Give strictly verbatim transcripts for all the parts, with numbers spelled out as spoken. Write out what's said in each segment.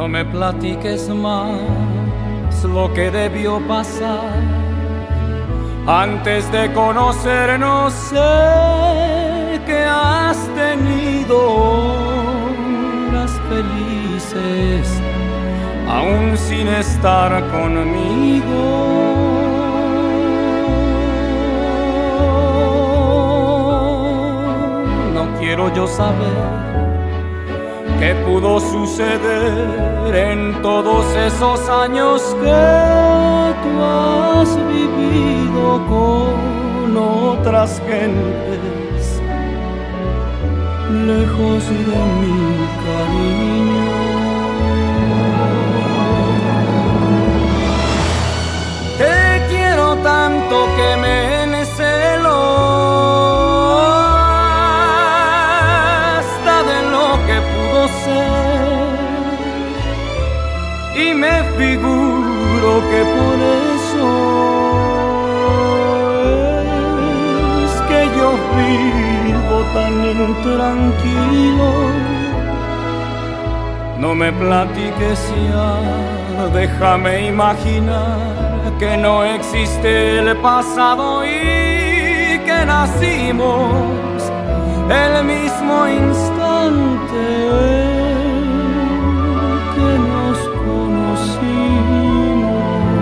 No me platiques más lo que debió pasar. Antes de conocernos sé que has tenido horas felices, aún sin estar conmigo. No quiero yo saber qué pudo suceder en todos esos años que tú has vivido con otras gentes, lejos de mi cariño. Te quiero tanto que me encelo hasta de lo que pudo ser, y me figuro que por eso es que yo vivo tan intranquilo. No me platiques ya, déjame imaginar que no existe el pasado y que nacimos el mismo instante que nos conocimos.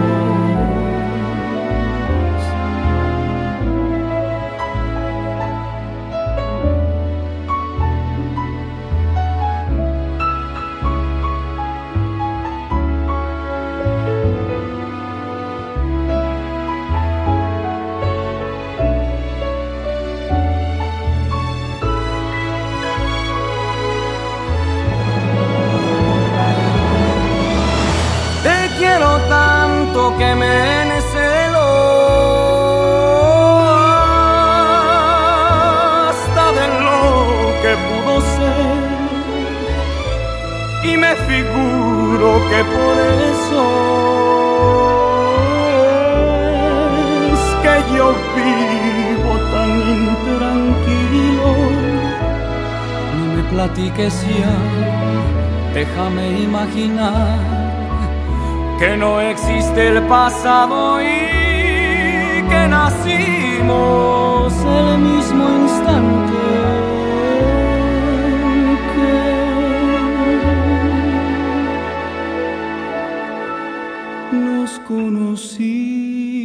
Quiero tanto que me encelo hasta de lo que pudo ser, y me figuro que por eso es que yo vivo tan intranquilo. No me platiques ya, déjame imaginar que no existe el pasado y que nacimos el mismo instante que nos conocimos.